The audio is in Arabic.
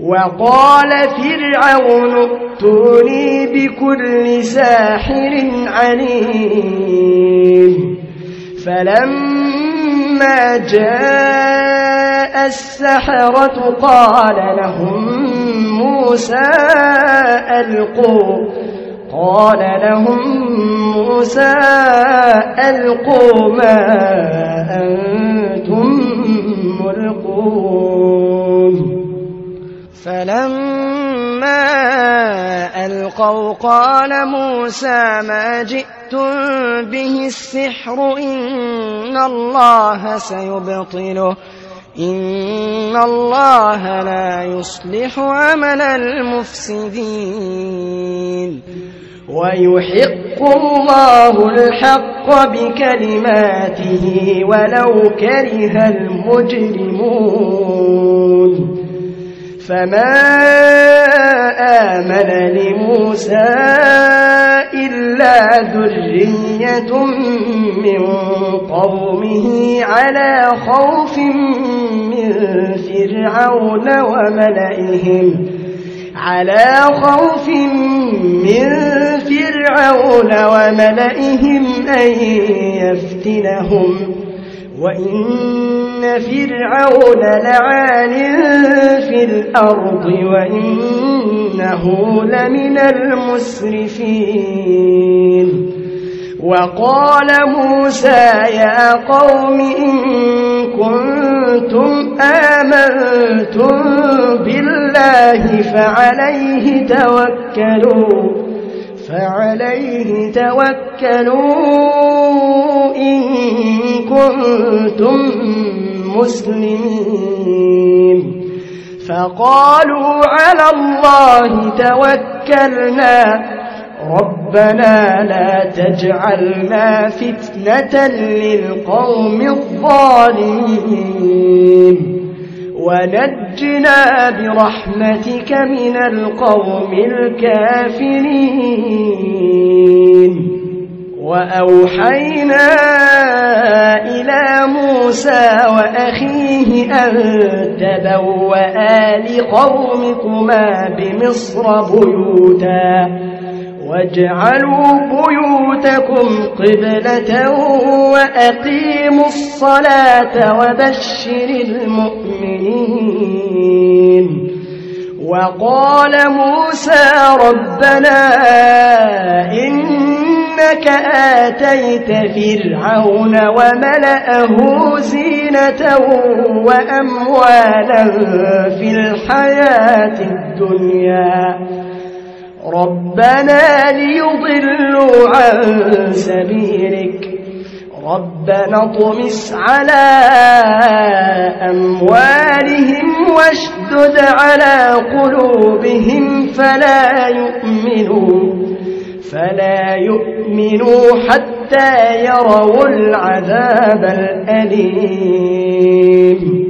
وقال فرعون ائتوني بكل ساحر عليم فلما جاء السحرة قال لهم موسى ألقوا ما أنتم ملقون فلما ألقوا قال موسى ما جئتم به السحر إن الله سيبطله إن الله لا يصلح عمل المفسدين ويحق الله الحق بكلماته ولو كره المجرمون فما آمن لموسى إلا ذرية من قومه على خوف من فرعون وملئهم أن يفتنهم وإن فرعون لعال في الأرض وإنه لمن المسرفين وقال موسى يا قوم إن كنتم آمنتم بالله فعليه توكلوا إن كنتم مسلمين فقالوا على الله توكلنا ربنا لا تجعلنا فتنة للقوم الظالمين ونجنا برحمتك من القوم الكافرين وأوحينا إلى موسى وأخيه أن تبوأ لقومكما بمصر بيوتا واجعلوا بيوتكم قبلة وأقيموا الصلاة وبشر المؤمنين وقال موسى ربنا إنك آتيت فرعون وملأه زينة وأموالا في الحياة الدنيا ربنا ليضلوا عن سبيلك ربنا اطمس على أموالهم واشدد على قلوبهم فلا يؤمنوا حتى يروا العذاب الأليم